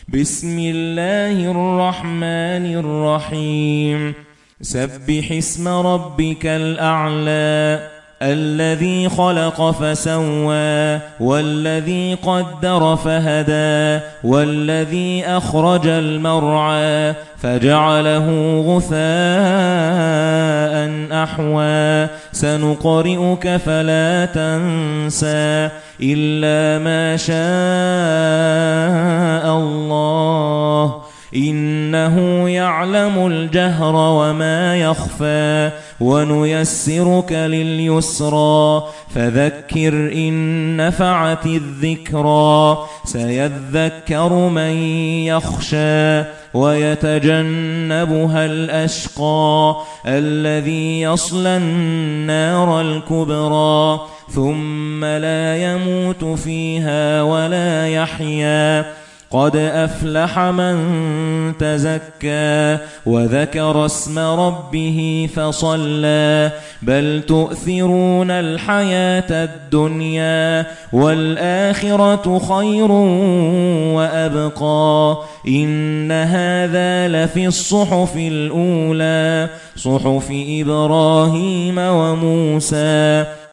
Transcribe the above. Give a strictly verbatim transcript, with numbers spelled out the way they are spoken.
بسم الله الرحمن الرحيم سبح اسم ربك الأعلى الذي خلق فسوى والذي قدر فهدى والذي أخرج المرعى فجعله غثاء أحوى سنقرئك فلا تنسى إلا ما شاء الله إنه يعلم الجهر وما يخفى ونيسرك لليسرى فذكر إن نفعت الذكرى سيذكر من يخشى ويتجنبها الأشقى الذي يصلى النار الكبرى ثم لا يموت فيها ولا يحيا قد أفلح من تزكى وذكر اسم ربه فصلى بل تؤثرون الحياة الدنيا والآخرة خير وأبقى إن هذا لفي الصحف الأولى صحف إبراهيم وموسى